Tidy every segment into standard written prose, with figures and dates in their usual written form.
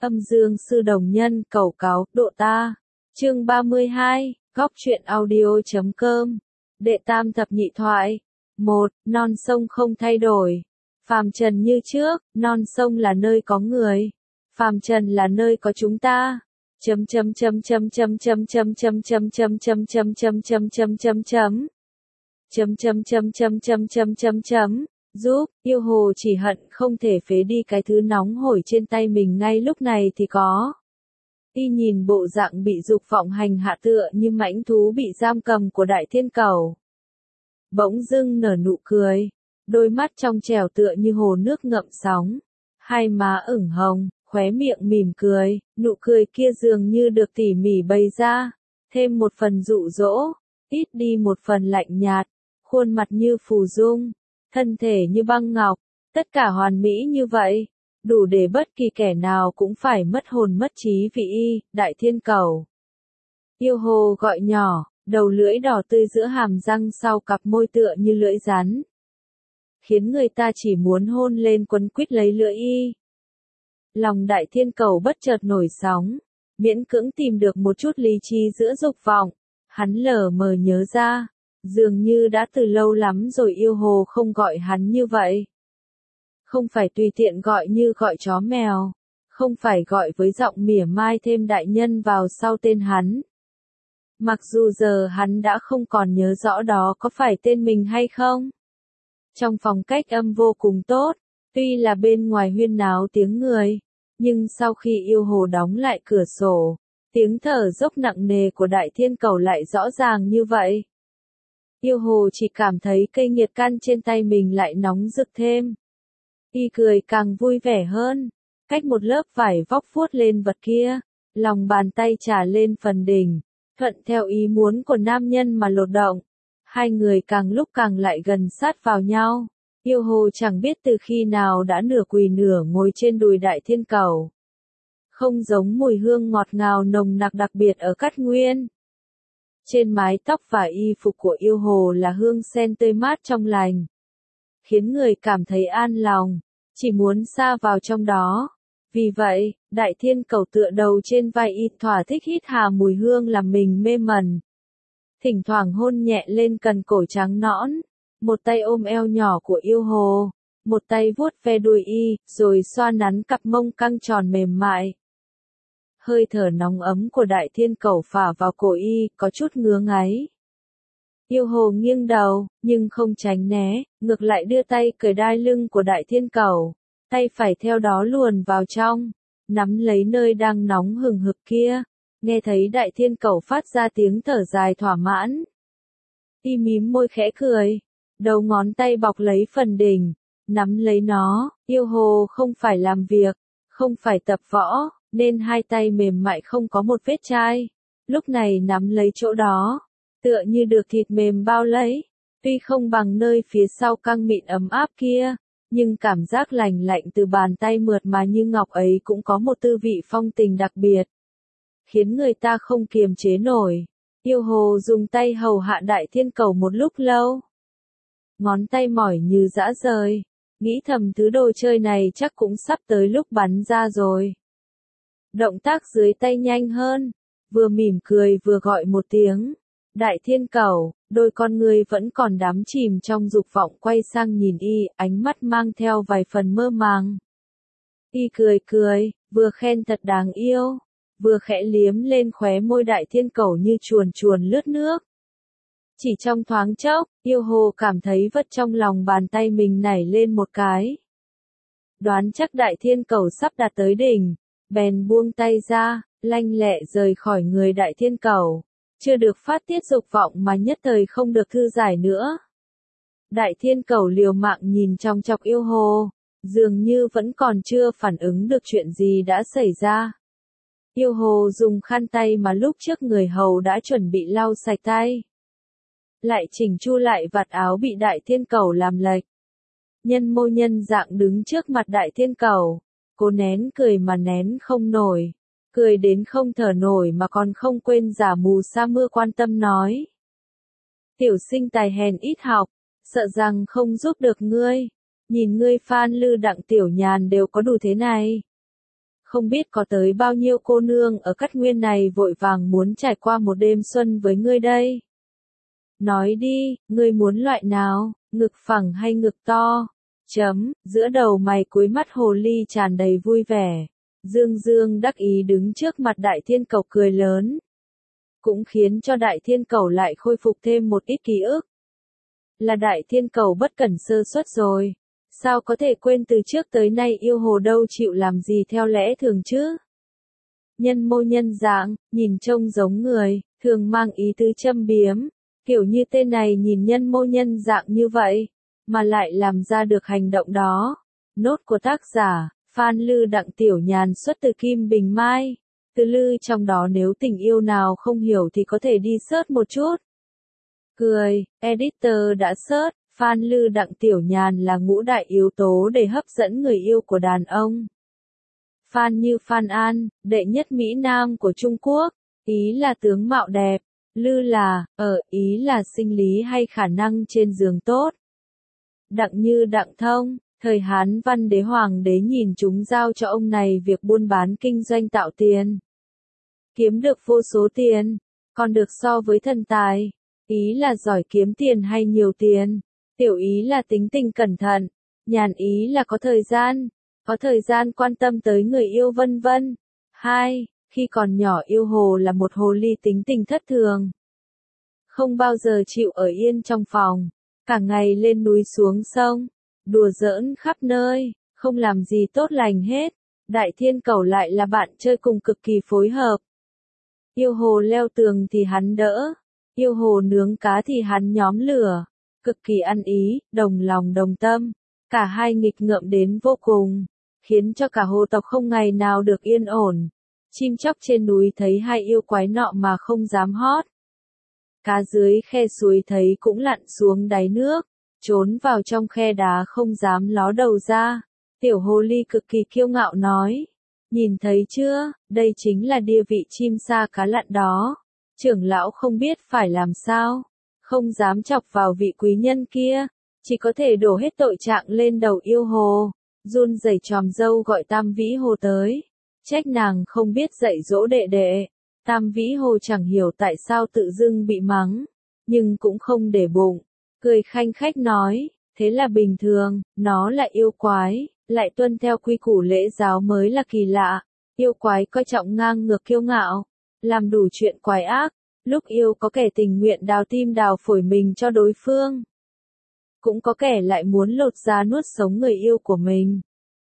Âm dương sư đồng nhân cầu cáo độ ta. Chương 32, góc truyện audio.com. Đệ tam thập nhị thoại. 1. Non sông không thay đổi. Phàm trần như trước, non sông là nơi có người. Phàm trần là nơi có chúng ta. Chấm chấm chấm chấm chấm chấm chấm chấm chấm chấm chấm chấm chấm chấm chấm chấm chấm. Chấm chấm chấm chấm chấm chấm chấm chấm. Giúp, yêu hồ chỉ hận không thể phế đi cái thứ nóng hổi trên tay mình ngay lúc này thì có. Y nhìn bộ dạng bị dục vọng hành hạ tựa như mãnh thú bị giam cầm của Đại Thiên Cẩu. Bỗng dưng nở nụ cười, đôi mắt trong trẻo tựa như hồ nước ngậm sóng, hai má ửng hồng, khóe miệng mỉm cười, nụ cười kia dường như được tỉ mỉ bày ra, thêm một phần dụ dỗ, ít đi một phần lạnh nhạt, khuôn mặt như phù dung, thân thể như băng ngọc, tất cả hoàn mỹ như vậy, đủ để bất kỳ kẻ nào cũng phải mất hồn mất trí vì y, Đại Thiên Cẩu. Yêu hồ gọi nhỏ, đầu lưỡi đỏ tươi giữa hàm răng sau cặp môi tựa như lưỡi rắn, khiến người ta chỉ muốn hôn lên quấn quýt lấy lưỡi y. Lòng Đại Thiên Cẩu bất chợt nổi sóng, miễn cưỡng tìm được một chút lý trí giữa dục vọng, hắn lờ mờ nhớ ra, dường như đã từ lâu lắm rồi yêu hồ không gọi hắn như vậy. Không phải tùy tiện gọi như gọi chó mèo, không phải gọi với giọng mỉa mai thêm đại nhân vào sau tên hắn. Mặc dù giờ hắn đã không còn nhớ rõ đó có phải tên mình hay không. Trong phòng cách âm vô cùng tốt, tuy là bên ngoài huyên náo tiếng người, nhưng sau khi yêu hồ đóng lại cửa sổ, tiếng thở dốc nặng nề của Đại Thiên Cẩu lại rõ ràng như vậy. Yêu hồ chỉ cảm thấy cây nghiệt căn trên tay mình lại nóng rực thêm. Y cười càng vui vẻ hơn, cách một lớp vải vóc vuốt lên vật kia, lòng bàn tay trả lên phần đỉnh, thuận theo ý muốn của nam nhân mà lột động. Hai người càng lúc càng lại gần sát vào nhau, yêu hồ chẳng biết từ khi nào đã nửa quỳ nửa ngồi trên đùi Đại Thiên Cẩu. Không giống mùi hương ngọt ngào nồng nặc đặc biệt ở Cát Nguyên. Trên mái tóc và y phục của yêu hồ là hương sen tươi mát trong lành, khiến người cảm thấy an lòng, chỉ muốn sa vào trong đó. Vì vậy, Đại Thiên Cẩu tựa đầu trên vai y thỏa thích hít hà mùi hương làm mình mê mẩn. Thỉnh thoảng hôn nhẹ lên cần cổ trắng nõn, một tay ôm eo nhỏ của yêu hồ, một tay vuốt ve đùi y, rồi xoa nắn cặp mông căng tròn mềm mại. Hơi thở nóng ấm của Đại Thiên Cẩu phả vào cổ y, có chút ngứa ngáy. Yêu hồ nghiêng đầu, nhưng không tránh né, ngược lại đưa tay cởi đai lưng của Đại Thiên Cẩu, tay phải theo đó luồn vào trong, nắm lấy nơi đang nóng hừng hực kia, nghe thấy Đại Thiên Cẩu phát ra tiếng thở dài thỏa mãn. Y mím môi khẽ cười, đầu ngón tay bọc lấy phần đỉnh, nắm lấy nó, yêu hồ không phải làm việc, không phải tập võ, nên hai tay mềm mại không có một vết chai, lúc này nắm lấy chỗ đó, tựa như được thịt mềm bao lấy, tuy không bằng nơi phía sau căng mịn ấm áp kia, nhưng cảm giác lành lạnh từ bàn tay mượt mà như ngọc ấy cũng có một tư vị phong tình đặc biệt, khiến người ta không kiềm chế nổi. Yêu hồ dùng tay hầu hạ Đại Thiên Cẩu một lúc lâu, ngón tay mỏi như dã rời, nghĩ thầm thứ đồ chơi này chắc cũng sắp tới lúc bắn ra rồi. Động tác dưới tay nhanh hơn, vừa mỉm cười vừa gọi một tiếng. Đại Thiên Cẩu, đôi con người vẫn còn đắm chìm trong dục vọng quay sang nhìn y, ánh mắt mang theo vài phần mơ màng. Y cười cười, vừa khen thật đáng yêu, vừa khẽ liếm lên khóe môi Đại Thiên Cẩu như chuồn chuồn lướt nước. Chỉ trong thoáng chốc, yêu hồ cảm thấy vật trong lòng bàn tay mình nảy lên một cái. Đoán chắc Đại Thiên Cẩu sắp đạt tới đỉnh, bèn buông tay ra, lanh lẹ rời khỏi người Đại Thiên Cẩu. Chưa được phát tiết dục vọng mà nhất thời không được thư giải nữa. Đại Thiên Cẩu liều mạng nhìn trong chọc yêu hồ, dường như vẫn còn chưa phản ứng được chuyện gì đã xảy ra. Yêu hồ dùng khăn tay mà lúc trước người hầu đã chuẩn bị lau sạch tay, lại chỉnh chu lại vạt áo bị Đại Thiên Cẩu làm lệch. Nhân mô nhân dạng đứng trước mặt Đại Thiên Cẩu, cố nén cười mà nén không nổi. Cười đến không thở nổi mà còn không quên giả mù sa mưa quan tâm nói. Tiểu sinh tài hèn ít học, sợ rằng không giúp được ngươi. Nhìn ngươi Phan Lư Đặng Tiểu Nhàn đều có đủ thế này. không biết có tới bao nhiêu cô nương ở Cát Nguyên này vội vàng muốn trải qua một đêm xuân với ngươi đây. Nói đi, ngươi muốn loại nào, ngực phẳng hay ngực to? Giữa đầu mày cuối mắt hồ ly tràn đầy vui vẻ. Dương Dương đắc ý đứng trước mặt Đại Thiên Cẩu cười lớn. Cũng khiến cho Đại Thiên Cẩu lại khôi phục thêm một ít ký ức. Là Đại Thiên Cẩu bất cẩn sơ suất rồi. Sao có thể quên từ trước tới nay yêu hồ đâu chịu làm gì theo lẽ thường chứ? Nhân mô nhân dạng, nhìn trông giống người, thường mang ý tứ châm biếm. Kiểu như tên này nhìn nhân mô nhân dạng như vậy, mà lại làm ra được hành động đó. Nốt của tác giả, Phan Lư Đặng Tiểu Nhàn xuất từ Kim Bình Mai. Từ lư trong đó nếu tình yêu nào không hiểu thì có thể đi search một chút. Cười, editor đã search, Phan Lư Đặng Tiểu Nhàn là ngũ đại yếu tố để hấp dẫn người yêu của đàn ông. Phan như Phan An, đệ nhất Mỹ Nam của Trung Quốc, ý là tướng mạo đẹp. Lư là, ý là sinh lý hay khả năng trên giường tốt. Đặng như Đặng Thông, thời Hán Văn Đế Hoàng đế nhìn chúng giao cho ông này việc buôn bán kinh doanh tạo tiền. Kiếm được vô số tiền, còn được so với thần tài. Ý là giỏi kiếm tiền hay nhiều tiền. Tiểu ý là tính tình cẩn thận. Nhàn ý là có thời gian quan tâm tới người yêu vân vân. 2. Khi còn nhỏ yêu hồ là một hồ ly tính tình thất thường. Không bao giờ chịu ở yên trong phòng, cả ngày lên núi xuống sông, đùa giỡn khắp nơi, không làm gì tốt lành hết. Đại Thiên Cẩu lại là bạn chơi cùng cực kỳ phối hợp. Yêu hồ leo tường thì hắn đỡ, yêu hồ nướng cá thì hắn nhóm lửa, cực kỳ ăn ý, đồng lòng đồng tâm, cả hai nghịch ngợm đến vô cùng, khiến cho cả hồ tộc không ngày nào được yên ổn. Chim chóc trên núi thấy hai yêu quái nọ mà không dám hót. Cá dưới khe suối thấy cũng lặn xuống đáy nước, trốn vào trong khe đá không dám ló đầu ra. Tiểu hồ ly cực kỳ kiêu ngạo nói, nhìn thấy chưa, đây chính là địa vị chim sa cá lặn đó. Trưởng lão không biết phải làm sao, không dám chọc vào vị quý nhân kia, chỉ có thể đổ hết tội trạng lên đầu yêu hồ, run rẩy chòm râu gọi Tam Vĩ Hồ tới. Trách nàng không biết dạy dỗ đệ đệ. Tam Vĩ Hồ chẳng hiểu tại sao tự dưng bị mắng, nhưng cũng không để bụng, cười khanh khách nói, thế là bình thường, nó là yêu quái, lại tuân theo quy củ lễ giáo mới là kỳ lạ. Yêu quái coi trọng ngang ngược kiêu ngạo, làm đủ chuyện quái ác, lúc yêu có kẻ tình nguyện đào tim đào phổi mình cho đối phương. Cũng có kẻ lại muốn lột da nuốt sống người yêu của mình.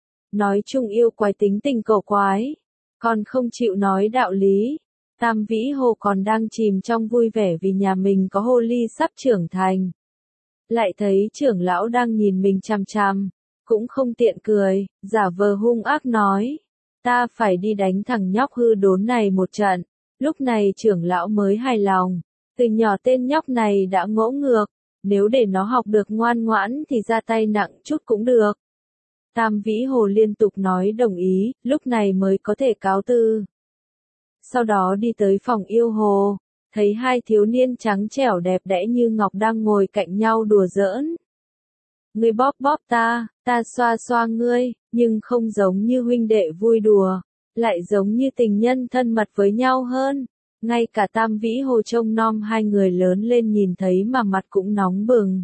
Nói chung yêu quái tính tình cổ quái, còn không chịu nói đạo lý. Tam Vĩ Hồ còn đang chìm trong vui vẻ vì nhà mình có hồ ly sắp trưởng thành. Lại thấy trưởng lão đang nhìn mình chằm chằm, cũng không tiện cười, giả vờ hung ác nói, ta phải đi đánh thằng nhóc hư đốn này một trận. Lúc này trưởng lão mới hài lòng, từ nhỏ tên nhóc này đã ngỗ ngược, nếu để nó học được ngoan ngoãn thì ra tay nặng chút cũng được. Tam Vĩ Hồ liên tục nói đồng ý, lúc này mới có thể cáo từ. Sau đó đi tới phòng yêu hồ, thấy hai thiếu niên trắng trẻo đẹp đẽ như ngọc đang ngồi cạnh nhau đùa giỡn. Ngươi bóp bóp ta xoa xoa ngươi, nhưng không giống như huynh đệ vui đùa, lại giống như tình nhân thân mật với nhau hơn. Ngay cả Tam Vĩ Hồ trông nom hai người lớn lên nhìn thấy mà mặt cũng nóng bừng.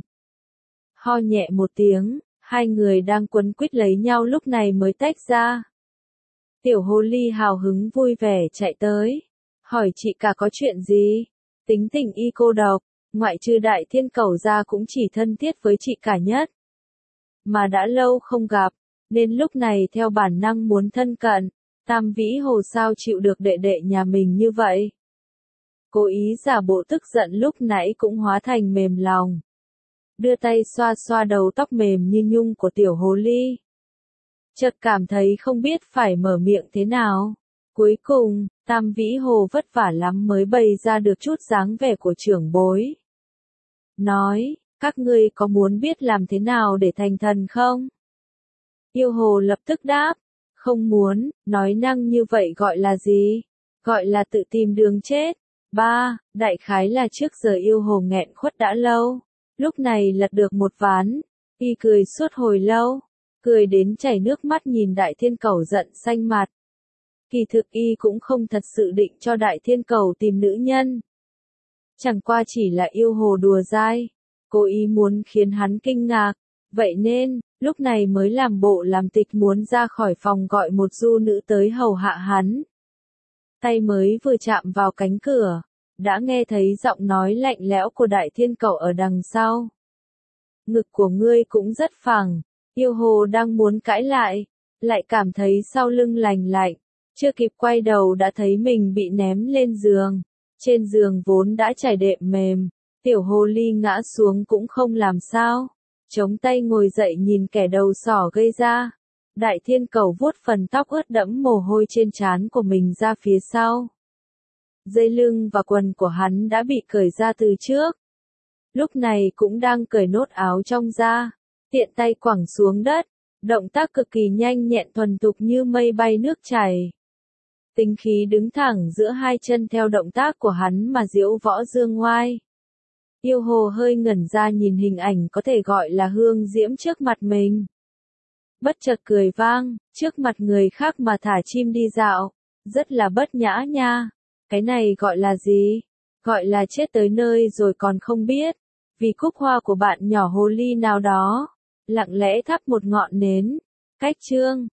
Ho nhẹ một tiếng, hai người đang quấn quýt lấy nhau lúc này mới tách ra. Tiểu hồ ly hào hứng vui vẻ chạy tới, hỏi chị cả có chuyện gì? Tính tình y cô độc, ngoại trừ Đại Thiên Cẩu ra cũng chỉ thân thiết với chị cả nhất. Mà đã lâu không gặp, nên lúc này theo bản năng muốn thân cận. Tam Vĩ Hồ sao chịu được đệ đệ nhà mình như vậy? Cố ý giả bộ tức giận lúc nãy cũng hóa thành mềm lòng. Đưa tay xoa xoa đầu tóc mềm như nhung của tiểu hồ ly. Chợt cảm thấy không biết phải mở miệng thế nào. Cuối cùng, Tam Vĩ Hồ vất vả lắm mới bày ra được chút dáng vẻ của trưởng bối. Nói, các ngươi có muốn biết làm thế nào để thành thần không? Yêu hồ lập tức đáp, không muốn, nói năng như vậy gọi là gì? Gọi là tự tìm đường chết. 3. Đại khái là trước giờ yêu hồ nghẹn khuất đã lâu. Lúc này lật được một ván, y cười suốt hồi lâu, cười đến chảy nước mắt nhìn Đại Thiên Cẩu giận xanh mặt. Kỳ thực y cũng không thật sự định cho Đại Thiên Cầu tìm nữ nhân. Chẳng qua chỉ là yêu hồ đùa dai, cố ý muốn khiến hắn kinh ngạc, vậy nên, lúc này mới làm bộ làm tịch muốn ra khỏi phòng gọi một du nữ tới hầu hạ hắn. Tay mới vừa chạm vào cánh cửa, đã nghe thấy giọng nói lạnh lẽo của Đại Thiên Cầu ở đằng sau. Ngực của ngươi cũng rất phẳng, yêu hồ đang muốn cãi lại cảm thấy sau lưng lành lạnh, chưa kịp quay đầu đã thấy mình bị ném lên giường. Trên giường vốn đã trải đệm mềm, tiểu hồ ly ngã xuống cũng không làm sao, chống tay ngồi dậy nhìn kẻ đầu sỏ gây ra. Đại Thiên Cầu vuốt phần tóc ướt đẫm mồ hôi trên trán của mình ra phía sau. Dây lưng và quần của hắn đã bị cởi ra từ trước. Lúc này cũng đang cởi nốt áo trong ra, tiện tay quẳng xuống đất, động tác cực kỳ nhanh nhẹn thuần thục như mây bay nước chảy. Tinh khí đứng thẳng giữa hai chân theo động tác của hắn mà diễu võ dương ngoai. Yêu hồ hơi ngẩn ra nhìn hình ảnh có thể gọi là hương diễm trước mặt mình. Bất chợt cười vang, trước mặt người khác mà thả chim đi dạo, rất là bất nhã nha. Cái này gọi là gì? Gọi là chết tới nơi rồi còn không biết. Vì cúc hoa của bạn nhỏ hồ ly nào đó, lặng lẽ thắp một ngọn nến. Cách chương